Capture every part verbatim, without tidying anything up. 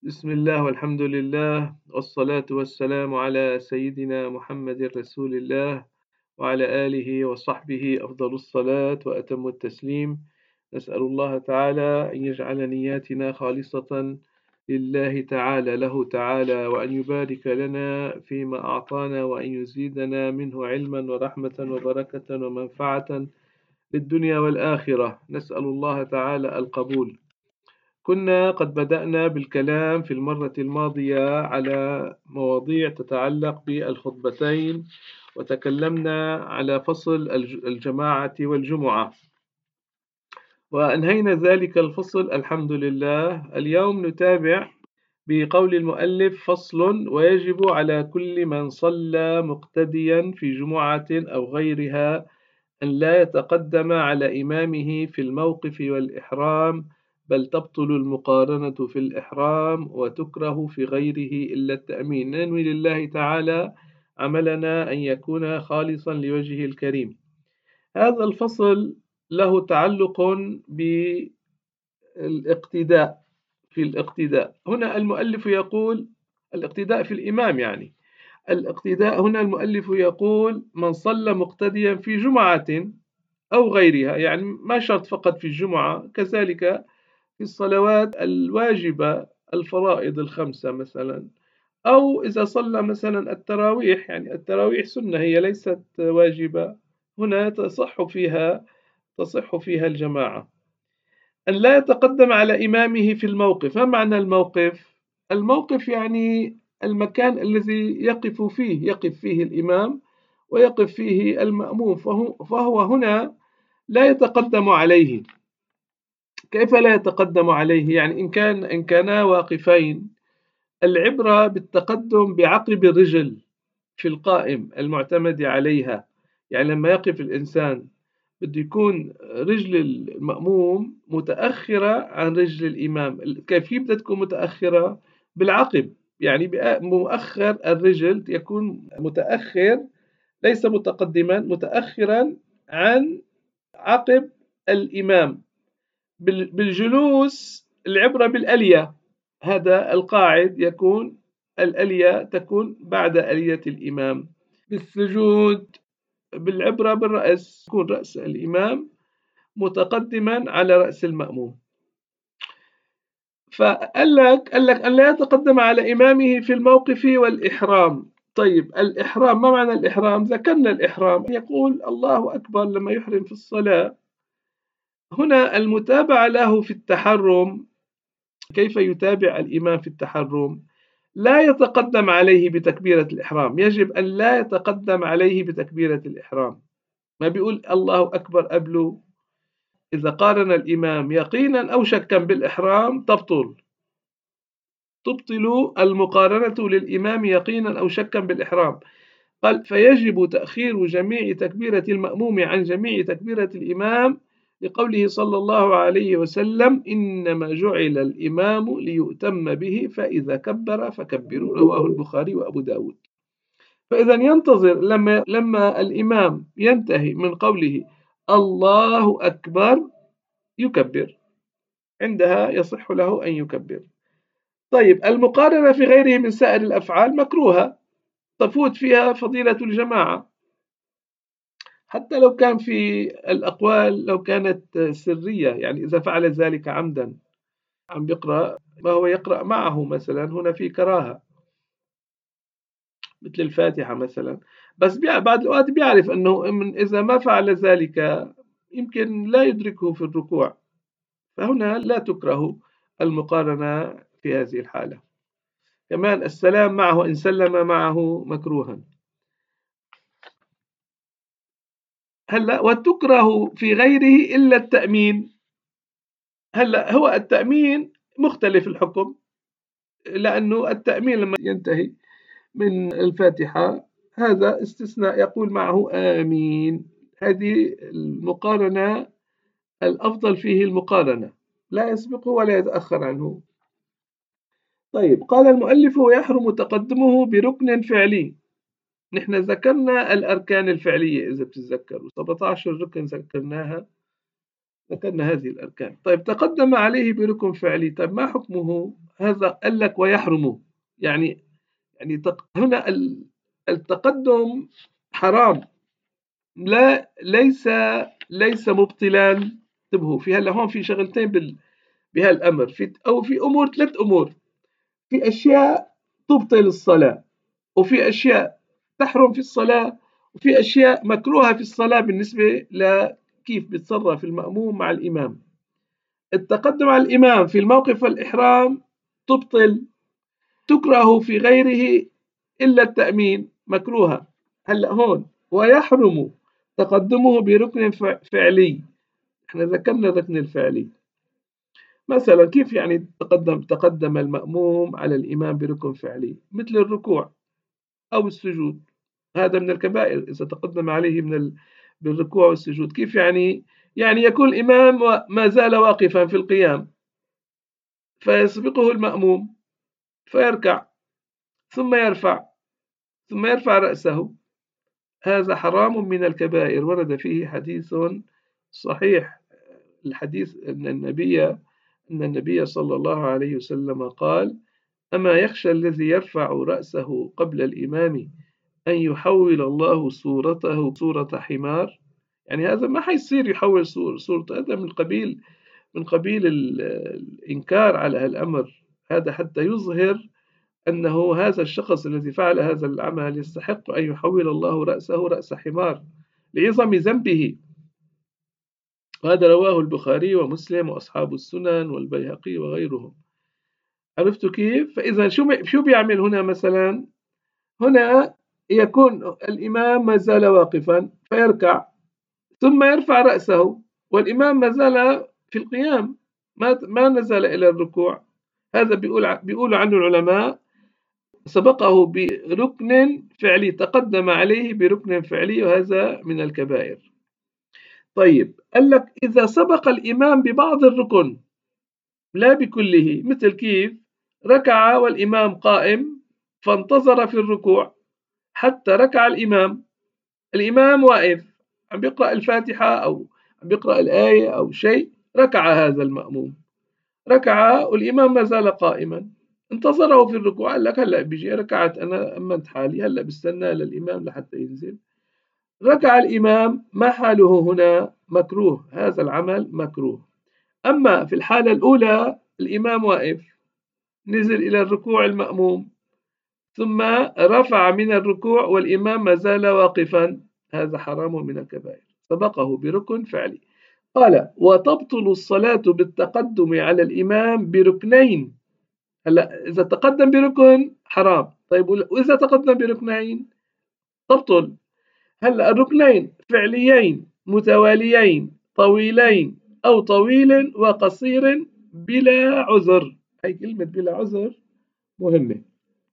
بسم الله والحمد لله والصلاة والسلام على سيدنا محمد رسول الله وعلى آله وصحبه أفضل الصلاة وأتم التسليم. نسأل الله تعالى أن يجعل نياتنا خالصة لله تعالى له تعالى، وأن يبارك لنا فيما أعطانا، وأن يزيدنا منه علما ورحمة وبركة ومنفعة للدنيا والآخرة. نسأل الله تعالى القبول. كنا قد بدأنا بالكلام في المرة الماضية على مواضيع تتعلق بالخطبتين، وتكلمنا على فصل الجماعة والجمعة، وأنهينا ذلك الفصل الحمد لله. اليوم نتابع بقول المؤلف: فصل: ويجب على كل من صلى مقتديا في جمعة أو غيرها أن لا يتقدم على إمامه في الموقف والإحرام، بل تبطل المقارنة في الإحرام وتكره في غيره إلا التأمين. ننوي لله تعالى عملنا أن يكون خالصا لوجهه الكريم. هذا الفصل له تعلق بالاقتداء. في الاقتداء هنا المؤلف يقول الاقتداء في الإمام، يعني الاقتداء هنا المؤلف يقول: من صلى مقتديا في جمعة أو غيرها، يعني ما شرط فقط في الجمعة، كذلك في الصلوات الواجبة الفرائض الخمسة مثلا، أو إذا صلى مثلا التراويح، يعني التراويح سنة هي ليست واجبة، هنا تصح فيها تصح فيها الجماعة. أن لا يتقدم على إمامه في الموقف. ما معنى الموقف؟ الموقف يعني المكان الذي يقف فيه يقف فيه الإمام ويقف فيه المأموم، فهو, فهو هنا لا يتقدم عليه. كيف لا يتقدم عليه؟ يعني إن كان إن كانا واقفين، العبرة بالتقدم بعقب الرجل في القائم المعتمد عليها. يعني لما يقف الإنسان بده يكون رجل المأموم متأخرة عن رجل الإمام. كيف بدها تكون متأخرة؟ بالعقب، يعني مؤخر الرجل يكون متأخر، ليس متقدما، متأخرا عن عقب الإمام. بالجلوس العبرة بالألية، هذا القاعد يكون الألية تكون بعد ألية الإمام. بالسجود بالعبرة بالرأس، يكون رأس الإمام متقدما على رأس المأموم. فقال لك قال لك أن لا يتقدم على إمامه في الموقف والإحرام. طيب الإحرام، ما معنى الإحرام؟ ذكرنا الإحرام يقول الله أكبر لما يحرم في الصلاة. هنا المتابعة له في التحرم. كيف يتابع الإمام في التحرم؟ لا يتقدم عليه بتكبيرة الإحرام، يجب أن لا يتقدم عليه بتكبيرة الإحرام. ما بيقول الله أكبر قبله. إذا قارن الإمام يقينا أو شكا بالإحرام تبطل تبطل المقارنة للإمام يقينا أو شكا بالإحرام. قال: فيجب تأخير جميع تكبيرة المأموم عن جميع تكبيرة الإمام، لقوله صلى الله عليه وسلم: إنما جعل الإمام ليؤتم به فإذا كبر فكبروا. رواه البخاري وأبو داود. فإذا ينتظر لما, لما الإمام ينتهي من قوله الله أكبر يكبر، عندها يصح له أن يكبر. طيب المقارنة في غيره من سائر الأفعال مكروهة، تفوت فيها فضيلة الجماعة، حتى لو كان في الأقوال لو كانت سرية. يعني إذا فعل ذلك عمدا، عم يقرأ ما هو يقرأ معه مثلا، هنا في كراهة مثل الفاتحة مثلا، بس بعد الوقت بيعرف أنه إذا ما فعل ذلك يمكن لا يدركه في الركوع، فهنا لا تكره المقارنة في هذه الحالة. كمان السلام معه إن سلم معه مكروها. هلا وتكره في غيره إلا التأمين. هلا هو التأمين مختلف الحكم، لأنه التأمين لما ينتهي من الفاتحة هذا استثناء، يقول معه آمين. هذه المقارنة الأفضل فيه المقارنة، لا يسبقه ولا يتأخر عنه. طيب قال المؤلف: ويحرم تقدمه بركن فعلي. نحن ذكرنا الأركان الفعلية إذا بتتذكروا، سبعة عشر ركن ذكرناها. ذكرنا هذه الأركان. طيب تقدم عليه بركن فعلي، طيب ما حكمه؟ هذا قال لك ويحرم، يعني يعني تق... هنا ال- التقدم حرام، لا ليس ليس مبطلا. انتبهوا في هلا هون في شغلتين بال... بهالأمر، في أو في أمور، ثلاث أمور. في أشياء تبطل الصلاة، وفي أشياء تحرم في الصلاة، وفي أشياء مكروهة في الصلاة بالنسبة لكيف بيتصرف المأموم مع الإمام. التقدم على الإمام في الموقف والإحرام تبطل، تكره في غيره إلا التأمين مكروهة. هلأ هون ويحرم تقدمه بركن فعلي، احنا ذكرنا الركن الفعلي. مثلا كيف يعني تقدم تقدم المأموم على الإمام بركن فعلي؟ مثل الركوع أو السجود، هذا من الكبائر إذا تقدم عليه من ال... بالركوع والسجود. كيف يعني؟ يعني يكون الإمام ما زال واقفا في القيام فيسبقه المأموم فيركع ثم يرفع ثم يرفع رأسه، هذا حرام من الكبائر، ورد فيه حديث صحيح. الحديث أن النبي أن النبي صلى الله عليه وسلم قال: أما يخشى الذي يرفع رأسه قبل الإمام أن يحول الله صورته صورة حمار؟ يعني هذا ما حيصير يحول صورته، هذا من قبيل من قبيل الإنكار على هالأمر، هذا حتى يظهر أنه هذا الشخص الذي فعل هذا العمل يستحق أن يحول الله رأسه رأس حمار لعظم ذنبه. وهذا رواه البخاري ومسلم وأصحاب السنن والبيهقي وغيرهم. عرفتوا كيف؟ فإذا شو شو بيعمل هنا مثلا؟ هنا يكون الإمام ما زال واقفا فيركع ثم يرفع رأسه، والإمام ما زال في القيام، ما ما نزل إلى الركوع. هذا بيقول بيقول عنه العلماء سبقه بركن فعلي، تقدم عليه بركن فعلي، وهذا من الكبائر. طيب قال لك إذا سبق الإمام ببعض الركن لا بكله، مثل كيف؟ ركع والإمام قائم فانتظر في الركوع حتى ركع الإمام، الإمام واقف عم بيقرأ الفاتحة أو عم بيقرأ الآية أو شيء، ركع هذا المأموم، ركع والإمام ما زال قائما، انتظره في الركوع، قال لك هلا بيجي ركعت أنا أمنت حالي، هلا بستنى للإمام لحتى ينزل. ركع الإمام، ما حاله هنا؟ مكروه، هذا العمل مكروه. أما في الحالة الأولى الإمام واقف، نزل إلى الركوع المأموم ثم رفع من الركوع والإمام ما زال واقفا، هذا حرام من الكبائر، سبقه بركن فعلي. قال: وتبطل الصلاة بالتقدم على الإمام بركنين. هلا إذا تقدم بركن حرام، طيب وإذا تقدم بركنين تبطل. هلا الركنين فعليين متواليين طويلين أو طويل وقصير بلا عذر، هي كلمة بلا عذر مهمة.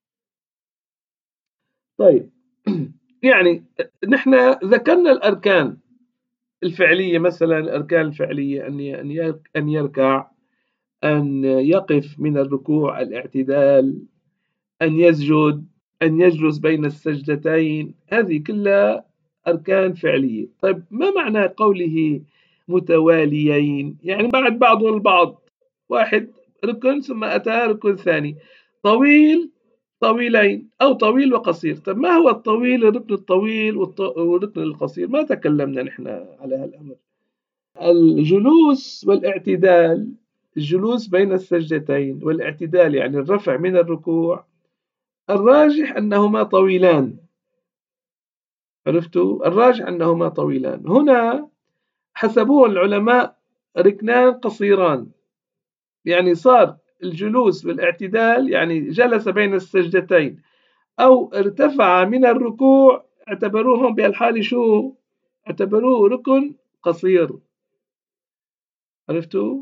طيب يعني نحن ذكرنا الأركان الفعلية، مثلا الأركان الفعلية أن أن يركع، أن يقف من الركوع، الاعتدال، أن يسجد، أن يجلس بين السجدتين، هذه كلها أركان فعلية. طيب ما معنى قوله متواليين؟ يعني بعد بعضهم البعض، واحد ركن ثم أتى ركن ثاني، طويل طويلين أو طويل وقصير. طيب ما هو الطويل، الركن الطويل والركن القصير؟ ما تكلمنا نحن على هالأمر. الجلوس والاعتدال، الجلوس بين السجدتين والاعتدال يعني الرفع من الركوع، الراجح أنهما طويلان. عرفتوا؟ الراجح أنهما طويلان. هنا حسبوه العلماء ركنان قصيران، يعني صار الجلوس والاعتدال يعني جلس بين السجدتين أو ارتفع من الركوع، اعتبروهم بهالحالة شو؟ اعتبروه ركن قصير. عرفتوا؟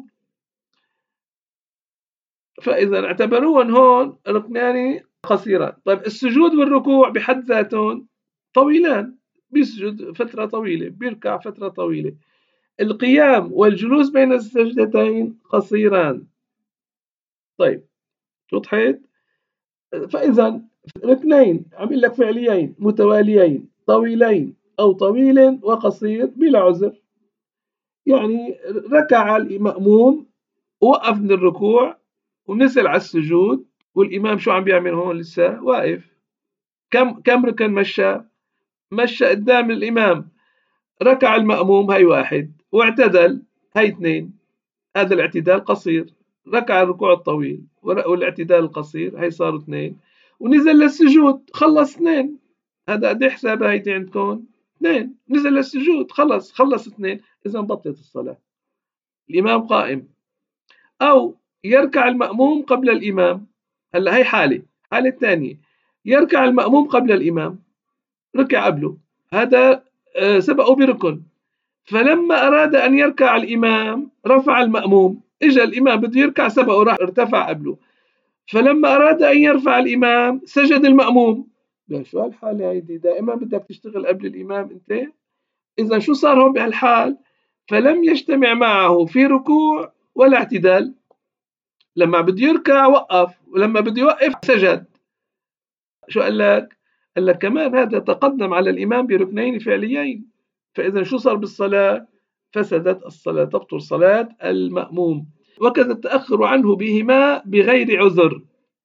فإذا اعتبروهم هون ركنان قصيران. طيب السجود والركوع بحد ذاتهم طويلان، بيسجد فترة طويلة، بيركع فترة طويلة. القيام والجلوس بين السجدتين قصيران. طيب وضحت؟ فإذا ركنين عمل لك فعليين متواليين طويلين أو طويل وقصير بلا عذر. يعني ركع المأموم ووقف من الركوع ونزل على السجود، والإمام شو عم بيعمل هون؟ لسه واقف. كم كم ركن مشى؟ مشى قدام الإمام. ركع المأموم هي واحد، واعتدل هي اثنين، هذا الاعتدال قصير. ركع الركوع الطويل والاعتدال القصير هي صاروا اثنين، ونزل للسجود خلص اثنين. هذا قد حساب هيدي عندكم؟ اثنين. نزل للسجود خلص خلص اثنين. إذا بطلت الصلاة. الإمام قائم، أو يركع المأموم قبل الإمام. هلا هي حالة. حالة الثانية يركع المأموم قبل الإمام، ركع قبله، هذا سبقه بركن. فلما أراد أن يركع الإمام رفع المأموم، إجا الإمام بده يركع سبقه راح ارتفع قبله. فلما أراد أن يرفع الإمام سجد المأموم. شو هالحالة هيدي؟ دائما بدك تشتغل قبل الإمام أنت. إذا شو صار هون بهالحال؟ فلم يجتمع معه في ركوع ولا اعتدال. لما بده يركع وقف، ولما بده يوقف سجد. شو قال لك؟ قال لك كمان هذا تقدم على الإمام بركنين فعليين. فإذا شو صار بالصلاة؟ فسدت الصلاة، تبطل صلاة المأموم. وكذا التأخر عنه بهما بغير عذر.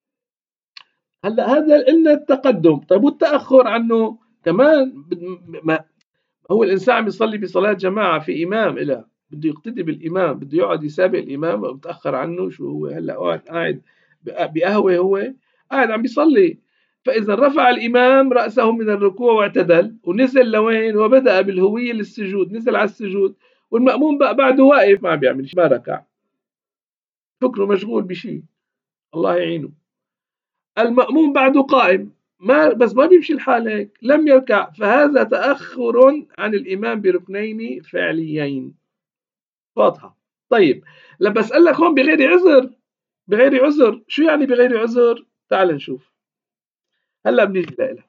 هلا هذا قلنا التقدم، طيب والتأخر عنه كمان ما هو الإنسان عم يصلي بصلاة جماعة في إمام إله بده يقتدي بالإمام، بده يقعد يسابق الإمام ومتأخر عنه. شو هو هلا قاعد قاعد بقهوة، هو قاعد عم بيصلي. فإذا رفع الإمام رأسه من الركوع واعتدل ونزل لوين وبدأ بالهوية للسجود، نزل على السجود، والمأموم بقى بعده واقف ما عم بيعمل شيء، ما ركع، فكره مشغول بشيء، الله يعينه. المأموم بعده قائم، ما بس ما بيمشي الحال هيك، لم يركع، فهذا تأخر عن الإمام بركنين فعليين. واضحة. طيب لما أسألك هون بغير عذر، بغير عذر شو يعني بغير عذر؟ تعال نشوف. هلا بنيجي لها.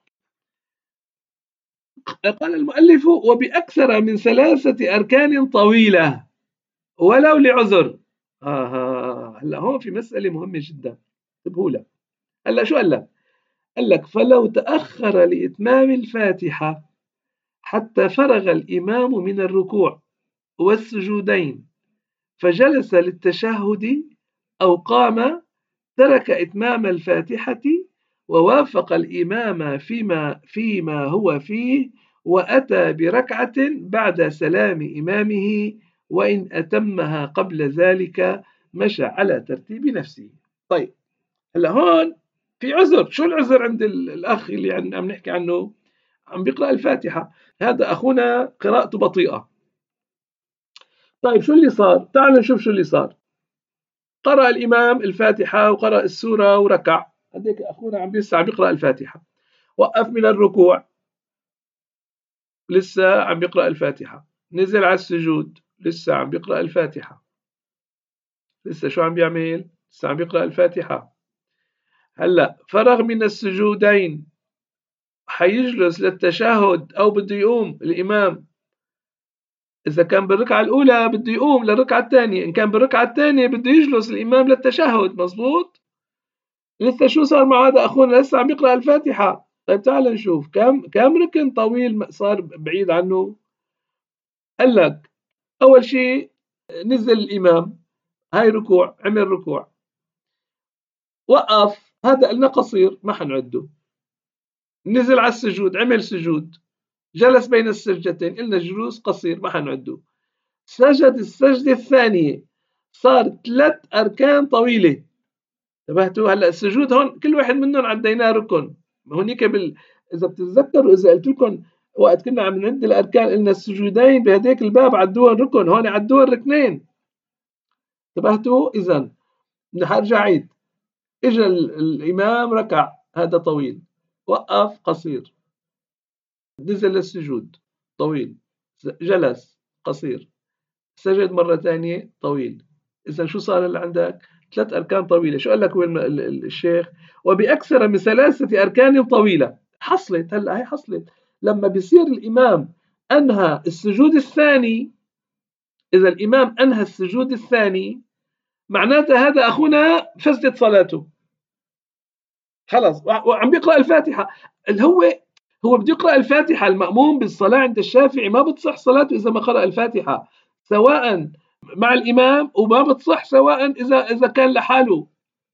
قال المؤلف: وبأكثر من ثلاثة أركان طويلة ولو لعذر. آه هلا هون في مسألة مهمة جدا، انتبهوا لها. هلا شو قال لك؟ قال لك: فلو تأخر لإتمام الفاتحة حتى فرغ الإمام من الركوع والسجودين فجلس للتشهد أو قام، ترك إتمام الفاتحة ووافق الإمام فيما, فيما هو فيه، وأتى بركعة بعد سلام إمامه، وإن أتمها قبل ذلك مشى على ترتيب نفسه. طيب هلا هون في عذر. شو العذر عند الأخ اللي عم نحكي عنه؟ عم بيقرأ الفاتحة، هذا أخونا قراءته بطيئة. طيب شو اللي صار؟ تعال نشوف شو اللي صار. قرأ الإمام الفاتحة وقرأ السورة وركع، هذيك أخونا عم لسه عم يقرأ الفاتحة، وقف من الركوع لسه عم بيقرأ الفاتحة، نزل على السجود لسه عم بيقرأ الفاتحة، لسه شو عم بيعمل؟ لسه عم بيقرأ الفاتحة. هلأ فرغ من السجودين، حيجلس للتشهد أو بده يقوم الإمام. إذا كان بالركعة الأولى بده يقوم للركعة الثانية، إن كان بالركعة الثانية بده يجلس الإمام للتشهد. مزبوط؟ لسه شو صار مع هذا أخونا؟ لسه عم يقرأ الفاتحة. طيب تعال نشوف كم كم ركن طويل صار بعيد عنه. قال لك أول شيء نزل الإمام، هاي ركوع، عمل ركوع، وقف، هذا قلنا قصير ما حنعده. نزل على السجود، عمل سجود، جلس بين السجدتين، قلنا جلوس قصير ما حنعده. سجد السجدة الثانية، صار ثلاث أركان طويلة. انتبهتوا؟ هلا السجود هون كل واحد منهم عديناه ركن. هونيك بال... إذا بتتذكروا، إذا قلت لكم وقت كنا عم نعد الأركان قلنا السجودين بهديك الباب عدوهم ركن، هون عدوهم ركنين. انتبهتوا؟ إذا بدي أرجع عيد. إجا الإمام ركع، هذا طويل، وقف قصير، نزل للسجود طويل، جلس قصير، سجد مرة ثانية طويل. إذا شو صار اللي عندك؟ ثلاث أركان طويلة. شو قال لك وين الشيخ؟ وبأكثر من ثلاثة أركان طويلة. حصلت هلا، هي حصلت لما بيصير الإمام أنهى السجود الثاني. إذا الإمام أنهى السجود الثاني معناته هذا أخونا فسدت صلاته خلص، وعم بيقرأ الفاتحة. اللي هو هو بده يقرأ الفاتحة. المأموم بالصلاة عند الشافعي ما بتصح صلاته إذا ما قرأ الفاتحة. سواء مع الإمام، وما بتصح سواء إذا إذا كان لحاله.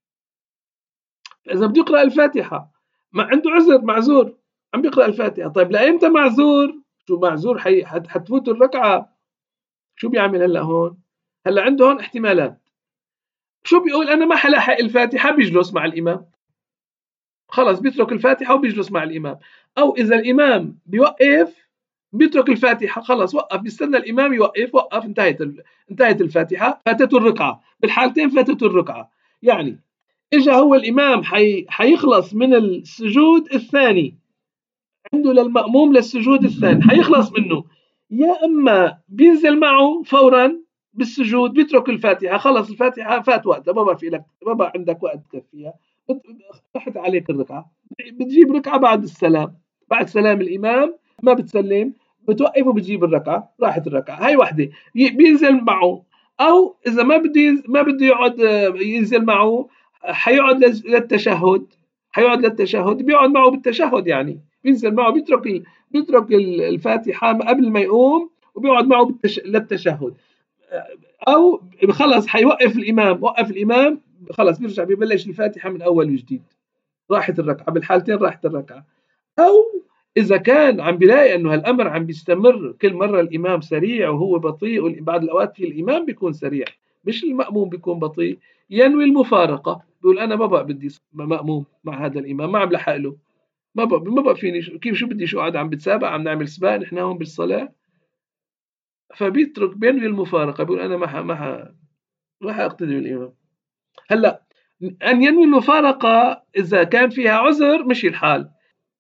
إذا بده يقرأ الفاتحة ما عنده عذر، معذور عم بيقرأ الفاتحة، طيب لأيمتى معذور؟ شو معذور؟ حي حتفوت الركعة، شو بيعمل هلا هون؟ هلا عنده هون احتمالات. شو بيقول؟ أنا ما حلاحق الفاتحة، بيجلس مع الإمام، خلص بيترك الفاتحة وبيجلس مع الإمام. أو إذا الإمام بيوقف بيترك الفاتحة، خلص وقف، بيستنى الإمام يوقف، وقف، انتهت انتهت الفاتحة، فاتته الركعة، بالحالتين فاتته الركعة. يعني إجا هو الإمام حي... حيخلص من السجود الثاني، عنده للمأموم للسجود الثاني حيخلص منه، يا أما بينزل معه فورا بالسجود بيترك الفاتحة، خلص الفاتحة فات وقتها، ما بقى في لك، ما بقى عندك وقت تكفيها، راحت عليك الركعة، بتجيب ركعة بعد السلام، بعد سلام الإمام ما بتسلم، بتوقف وبتجيب الركعة، راحت الركعة. هاي وحدة بينزل معه. أو إذا ما بده ما بده يقعد ينزل معه، حيقعد للتشهد، حيقعد للتشهد، بيقعد معه بالتشهد، يعني بينزل معه، بيترك ال... بيترك الفاتحة قبل ما يقوم وبيقعد معه بالتش... للتشهد. أو خلص حيوقف الإمام، وقف الإمام خلص بيرجع بيبلش الفاتحة من أول وجديد، راحت الركعة، بالحالتين راحت الركعة. أو إذا كان عم بيلاقي إنه هالأمر عم بيستمر، كل مرة الإمام سريع وهو بطيء، وبعض الأوقات في الإمام بيكون سريع مش المأموم بيكون بطيء، ينوي المفارقة، بيقول أنا ما بقى بدي مأموم مع هذا الإمام، ما عم لحق له، ما بقى ما بقى فيني، كيف شو بدي، شو قاعد عم بتسابق، عم نعمل سباق نحن هون بالصلاة، فبيترك بينوي المفارقة، بيقول أنا ما ح ما ح ما حأقتدي بالإمام. هلا أن ينوي المفارقة إذا كان فيها عذر مشي الحال.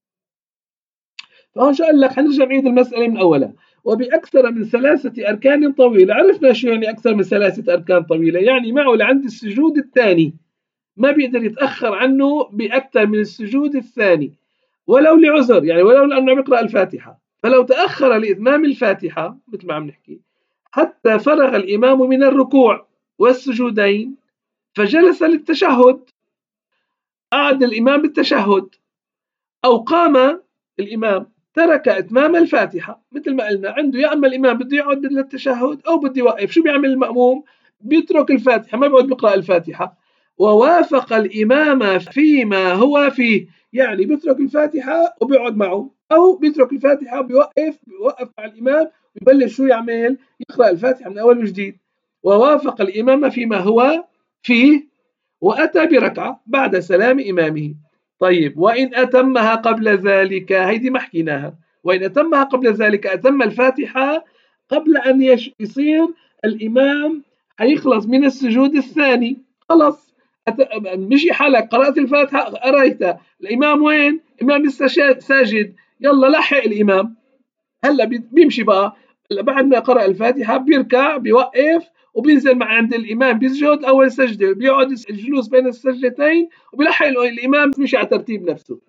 فهون شو قال لك؟ حنرجع نعيد المسألة من أولها. وبأكثر من ثلاثة أركان طويلة، عرفنا شو يعني أكثر من ثلاثة أركان طويلة، يعني معه لعند السجود الثاني، ما بيقدر يتأخر عنه بأكثر من السجود الثاني ولو لعذر، يعني ولو لأنه بيقرأ الفاتحة، فلو تأخر لإتمام الفاتحة مثل ما عم نحكي حتى فرغ الإمام من الركوع والسجودين فجلس للتشهد، قعد الإمام بالتشهد، أو قام الإمام ترك إتمام الفاتحة، مثل ما قلنا عنده يا أما الإمام بده يقعد للتشهد أو بده يوقف، شو بيعمل المأموم؟ بيترك الفاتحة، ما بيقعد بيقرأ الفاتحة، ووافق الإمام فيما هو فيه، يعني بيترك الفاتحة وبيقعد معه، أو بيترك الفاتحة وبيوقف بيوقف مع الإمام، ببلش شو يعمل؟ يقرأ الفاتحة من أول وجديد. ووافق الإمام فيما هو فيه وأتى بركعة بعد سلام إمامه. طيب وإن أتمها قبل ذلك، هيدي ما حكيناها، وإن أتمها قبل ذلك أتم الفاتحة قبل أن يش... يصير الإمام حيخلص من السجود الثاني، خلص أت... مشي حالك، قرأت الفاتحة قريتها، الإمام وين؟ الإمام لسه ساجد، يلا لحق الإمام، هلا بيمشي بقى بعد ما قرأ الفاتحة بيركع بيوقف وبينزل مع عند الإمام بيسجد أول سجدة، بيقعد الجلوس بين السجدتين وبيلحق الإمام مشي على ترتيب نفسه.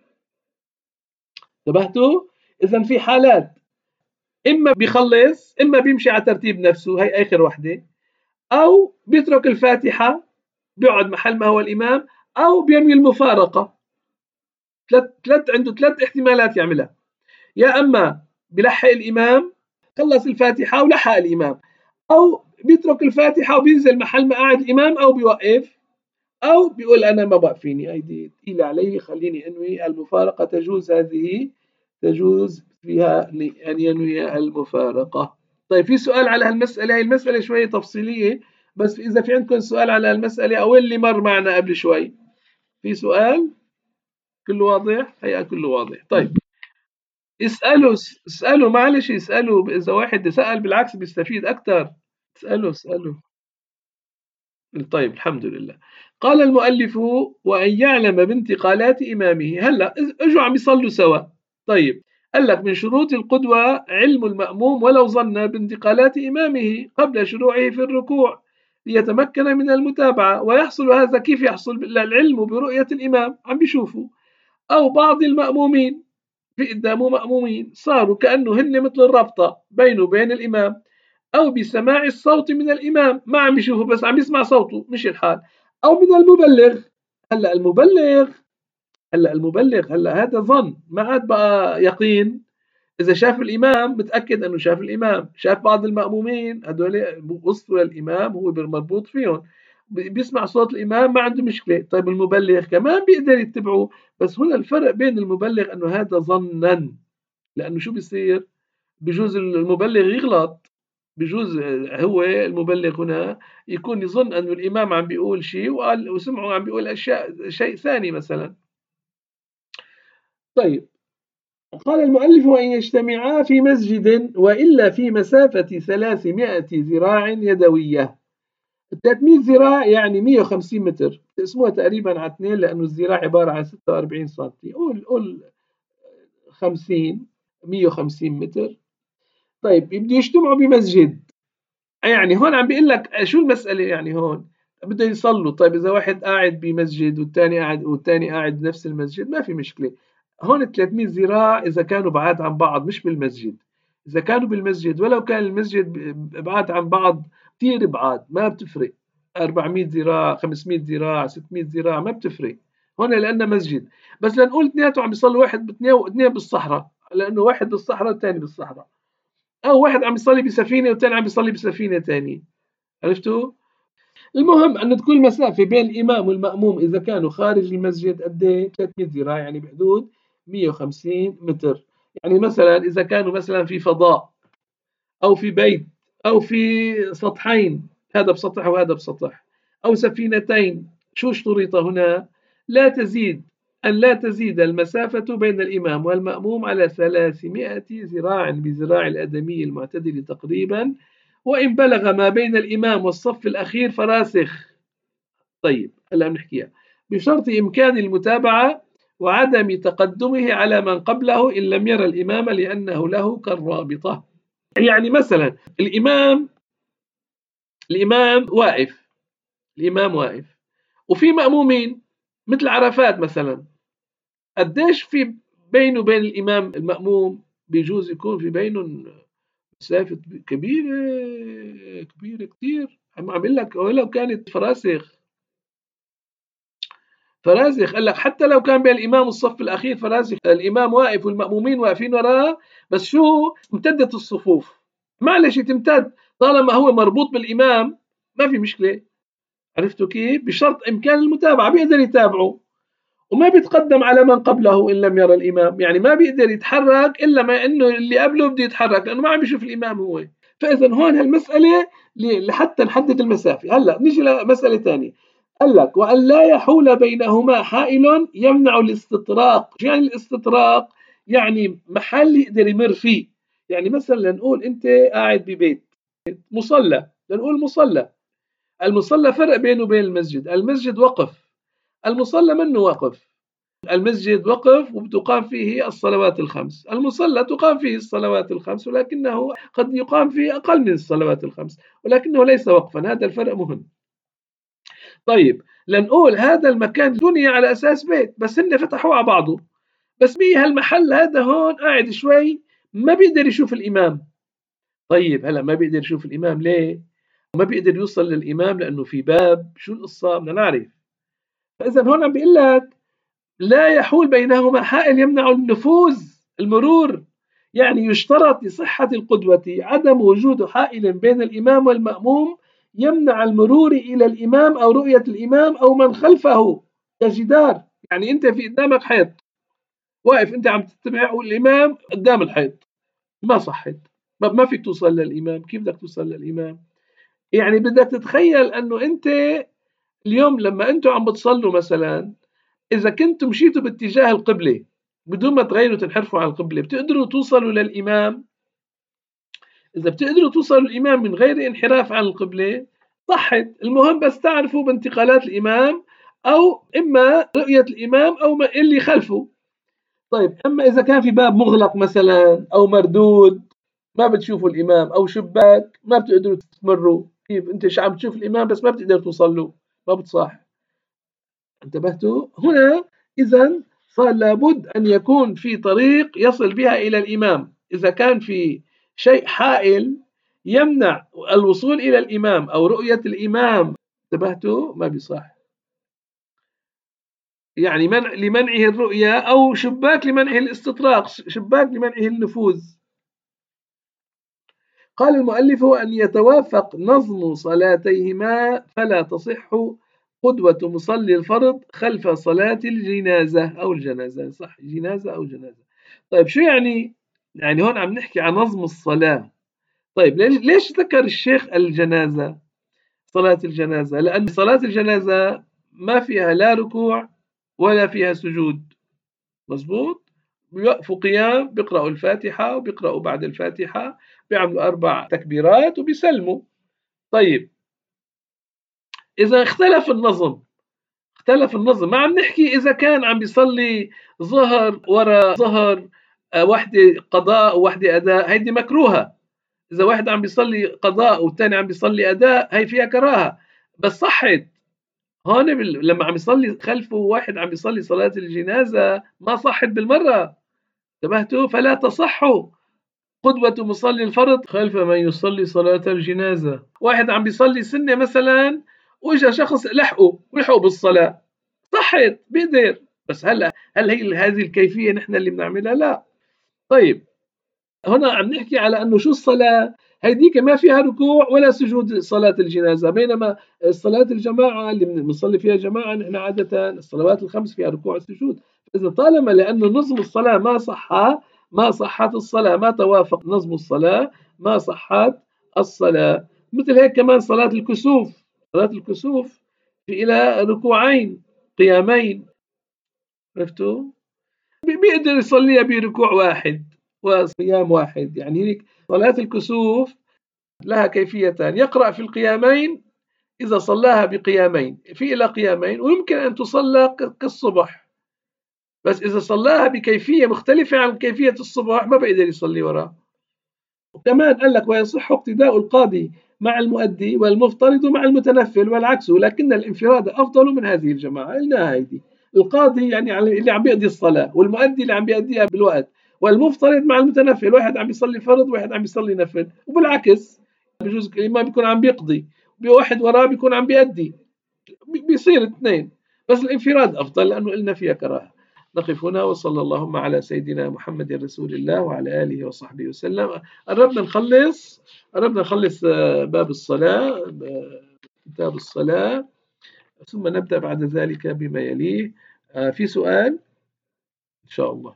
انتبهتوا؟ إذا في حالات إما بيخلص إما بيمشي على ترتيب نفسه، هي آخر وحدة، أو بيترك الفاتحة بيقعد محل ما هو الإمام، أو بينوي المفارقة. ثلاث ثلاث عنده ثلاث احتمالات يعملها، يا أما بيلحق الإمام خلص الفاتحة ولحق الإمام، أو بيترك الفاتحة وبينزل محل ما قاعد الإمام، أو بيوقف، أو بيقول أنا ما بقى فيني، أيدي ثقيلة علي خليني أنوي المفارقة، تجوز هذه، تجوز فيها أن ينوي المفارقة. طيب في سؤال على هالمسألة؟ هي المسألة شوية تفصيلية، بس إذا في عندكم سؤال على هالمسألة أو اللي مر معنا قبل شوي، في سؤال؟ كله واضح؟ هيا كله واضح. طيب اسألوا اسألوا معلش، يسألوا، إذا واحد سأل بالعكس بيستفيد أكتر، اسألوا اسألوا. طيب الحمد لله. قال المؤلف وأن يعلم بانتقالات إمامه. هلا اجوا عم يصلوا سوا، طيب قال لك من شروط القدوة علم المأموم ولو ظن بانتقالات إمامه قبل شروعه في الركوع ليتمكن من المتابعة، ويحصل هذا كيف يحصل؟ العلم برؤية الإمام، عم بيشوفوا، أو بعض المأمومين في قدامه مأمومين صاروا كأنه هن مثل الرابطة بينه وبين الإمام، أو بسماع الصوت من الإمام، ما عم يشوفه بس عم يسمع صوته مش الحال، أو من المبلغ. هلا المبلغ هلا المبلغ هلا هذا ظن، ما عاد بقى يقين، إذا شاف الإمام متأكد أنه شاف الإمام، شاف بعض المأمومين هدول وصلوا للإمام هو مربوط فيهم، بيسمع صوت الإمام ما عنده مشكلة. طيب المبلغ كمان بيقدر يتبعه، بس هنا الفرق بين المبلغ أنه هذا ظنا، لأنه شو بيصير؟ بجوز المبلغ يغلط، بجوز هو المبلغ هنا يكون يظن أنه الإمام عم بيقول شيء وقال وسمعه عم بيقول أشياء شيء ثاني مثلا. طيب قال المؤلف: وإن يجتمعا في مسجد وإلا في مسافة ثلاثمائة ذراع يدوية. ثلاثمائة ذراع يعني مئة وخمسين متر، اسمها تقريبا على اثنين لأنه الذراع عبارة عن ستة وأربعين سنتي، قول قول خمسين، مئة وخمسين متر. طيب بده يجتمعوا بمسجد، يعني هون عم بيقول لك شو المسألة، يعني هون بده يصلوا. طيب إذا واحد قاعد بمسجد والثاني قاعد والثاني قاعد بنفس المسجد ما في مشكلة. هون ثلاثمائة ذراع إذا كانوا بعاد عن بعض مش بالمسجد. إذا كانوا بالمسجد ولو كان المسجد بعاد عن بعض كثير بعاد ما بتفرق، أربعمائة ذراع، خمسمائة ذراع، ستمائة ذراع ما بتفرق هون لأنه مسجد. بس لنقول اثنيناتهم عم بيصلوا، واحد باثنين واثنين بالصحراء، لأنه واحد بالصحراء والثاني بالصحراء، أو واحد عم يصلي بسفينة والثاني عم يصلي بسفينة ثانية. عرفتوا؟ المهم أن تكون المسافة بين الإمام والمأموم إذا كانوا خارج المسجد قد إيه؟ ثلاثمائة ذراع، يعني بحدود مئة وخمسين متر. يعني مثلا إذا كانوا مثلا في فضاء أو في بيت أو في سطحين، هذا بسطح وهذا بسطح، أو سفينتين، شو اشترط هنا؟ لا تزيد أن لا تزيد المسافة بين الإمام والمأموم على ثلاثمائة ذراع بذراع الآدمي المعتدل تقريبا، وإن بلغ ما بين الإمام والصف الأخير فراسخ. طيب هلا بنحكيها بشرط إمكان المتابعة وعدم تقدمه على من قبله إن لم يرى الإمام لأنه له كالرابطة. يعني مثلا الإمام الإمام واقف الإمام واقف وفي مأمومين مثل عرفات مثلا، قديش في بينه وبين الإمام المأموم؟ بيجوز يكون في بينهم مسافة كبيرة كبيرة كتير. عم عم لك ولو كانت فراسخ فراسخ قال لك حتى لو كان بين الإمام والصف الأخير فراسخ، الإمام واقف والمأمومين واقفين وراه، بس شو امتدت الصفوف، معلش تمتد طالما هو مربوط بالإمام ما في مشكلة. عرفتوا كيف؟ بشرط إمكان المتابعة، بيقدر يتابعه وما بيتقدم على من قبله إن لم يرى الإمام، يعني ما بيقدر يتحرك إلا ما إنه اللي قبله بده يتحرك لأنه ما عم بيشوف الإمام هو. فإذا هون هالمسألة لحتى نحدد المسافة. هلا نيجي لمسألة ثانية، قال لك: وأن لا يحول بينهما حائل يمنع الاستطراق. شو يعني الاستطراق؟ يعني محل يقدر يمر فيه. يعني مثلا لنقول أنت قاعد ببيت مصلى، لنقول مصلى، المصلى فرق بينه وبين المسجد، المسجد وقف، المصلى منه وقف. المسجد وقف وتقام فيه الصلوات الخمس، المصلى تقام فيه الصلوات الخمس ولكنه قد يقام فيه أقل من الصلوات الخمس ولكنه ليس وقفا. هذا الفرق مهم. طيب لنقول هذا المكان بني على أساس بيت بس هن فتحوه على بعضه، بس بهالمحل هذا هون قاعد شوي ما بيقدر يشوف الإمام. طيب هلا ما بيقدر يشوف الإمام ليه؟ ما بيقدر يوصل للإمام لأنه في باب، شو القصة بدنا نعرف. فإذا هون عم بيقول لك لا يحول بينهما حائل يمنع النفوذ المرور، يعني يشترط لصحة القدوة عدم وجود حائل بين الإمام والمأموم يمنع المرور إلى الإمام أو رؤية الإمام أو من خلفه كجدار. يعني أنت في قدامك حيط واقف أنت عم تتبع والإمام قدام الحيط، ما صحت، ما فيك توصل للإمام. كيف بدك توصل للإمام؟ يعني بدك تتخيل أنه أنت اليوم لما أنتم عم بتصلوا مثلا، إذا كنتم مشيتوا باتجاه القبلة بدون ما تغيروا تنحرفوا عن القبلة بتقدروا توصلوا للإمام؟ إذا بتقدروا توصلوا للإمام من غير انحراف عن القبلة صحت. المهم بس تعرفوا بانتقالات الإمام أو إما رؤية الإمام أو ما اللي خلفه. طيب أما إذا كان في باب مغلق مثلا أو مردود ما بتشوفوا الإمام أو شباك ما بتقدروا تمروا، كيف أنت عم تشوف الإمام بس ما بتقدر توصل له؟ ما بتصح. انتبهتوا هنا؟ إذا صار لابد أن يكون في طريق يصل بها إلى الإمام. إذا كان في شيء حائل يمنع الوصول إلى الإمام أو رؤية الإمام، انتبهتوا؟ ما بيصح. يعني منع لمنعه الرؤية، أو شباك لمنعه الاستطراق، شباك لمنعه النفوذ. قال المؤلف: أن يتوافق نظم صلاتيهما فلا تصح قدوة مصلي الفرض خلف صلاة الجنازة أو الجنازة، صح، جنازة أو جنازة. طيب شو يعني؟ يعني هون عم نحكي عن نظم الصلاة. طيب ليش ليش ذكر الشيخ الجنازة، صلاة الجنازة؟ لأن صلاة الجنازة ما فيها لا ركوع ولا فيها سجود، مزبوط. بيوقفوا قيام، بيقرأوا الفاتحة وبيقرأوا بعد الفاتحة، بيعملوا أربع تكبيرات وبيسلموا. طيب إذا اختلف النظم، اختلف النظم، ما عم نحكي إذا كان عم بيصلي ظهر ورا ظهر، آه، واحدة قضاء وواحدة أداء، هيدي مكروهة. إذا واحد عم بيصلي قضاء والثاني عم بيصلي أداء، هي فيها كراهة. بس صحت هون بال... لما عم يصلي خلفه واحد عم بيصلي صلاة الجنازة ما صحت بالمرة، انتبهتوا؟ فلا تصح قدوة مصلي الفرض خلف من يصلي صلاة الجنازة. واحد عم بيصلي سنة مثلا، واجا شخص لحقه ولحقه بالصلاة، صحت بيقدر. بس هلا هل هي هذه الكيفية نحن اللي بنعملها؟ لا. طيب هنا عم نحكي على أنه شو الصلاة، هيديك ما فيها ركوع ولا سجود صلاة الجنازة، بينما صلاة الجماعة اللي بنصلي فيها جماعة نحن عادة الصلوات الخمس فيها ركوع وسجود. إذا طالما لأنه نظم الصلاة ما صح، ما صحت الصلاة، ما توافق نظم الصلاة، ما صحت الصلاة. مثل هيك كمان صلاة الكسوف، صلاة الكسوف في إلى ركوعين قيامين، عرفتوا؟ بيقدر يصليها بركوع واحد وقيام واحد. يعني هيك صلاة الكسوف لها كيفيتان: يقرأ في القيامين إذا صلاها بقيامين، في إلى قيامين، ويمكن أن تصلى كالصبح، بس إذا صلاها بكيفية مختلفة عن كيفية الصبح ما بيقدر يصلي وراء. وكمان قال لك: ويصح اقتداء القاضي مع المؤدي والمفترض مع المتنفل والعكس، ولكن الانفراد أفضل من هذه الجماعة. قلنا هيدي القاضي يعني اللي عم بيقضي الصلاة، والمؤدي اللي عم بيقضيها بالوقت، والمفترض مع المتنفل، واحد عم بيصلي فرض وواحد عم بيصلي نفل، وبالعكس بجوز الإمام بيكون عم بيقضي واحد وراه بيكون عم بيأدي، بيصير اثنين، بس الانفراد أفضل لأنه قلنا فيها كراهة. نقف هنا، وصلى اللهم على سيدنا محمد رسول الله وعلى آله وصحبه وسلم. قربنا نخلص، قربنا نخلص باب الصلاة، كتاب الصلاة، ثم نبدأ بعد ذلك بما يليه. في سؤال إن شاء الله.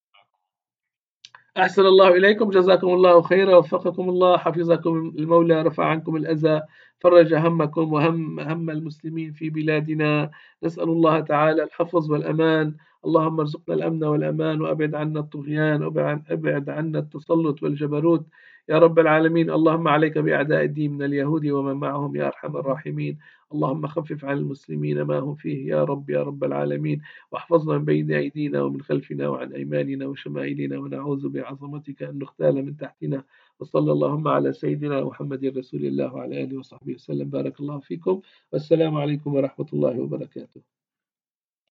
أحسن الله إليكم، جزاكم الله خيرا، وفقكم الله، حفظكم المولى، رفع عنكم الأذى، فرج همكم وهم هم المسلمين في بلادنا. نسأل الله تعالى الحفظ والأمان. اللهم ارزقنا الأمن والأمان، وأبعد عنا الطغيان، وأبعد عنا التسلط والجبروت يا رب العالمين. اللهم عليك بأعداء الدين من اليهود ومن معهم يا أرحم الراحمين. اللهم خفف عن المسلمين ما هم فيه يا رب يا رب العالمين، واحفظنا من بين أيدينا ومن خلفنا وعن أيماننا وشمائلنا، ونعوذ بعظمتك أن نغتال من تحتنا. وصلى اللهم على سيدنا محمد رسول الله وعلى آله وصحبه وسلم. بارك الله فيكم، والسلام عليكم ورحمة الله وبركاته.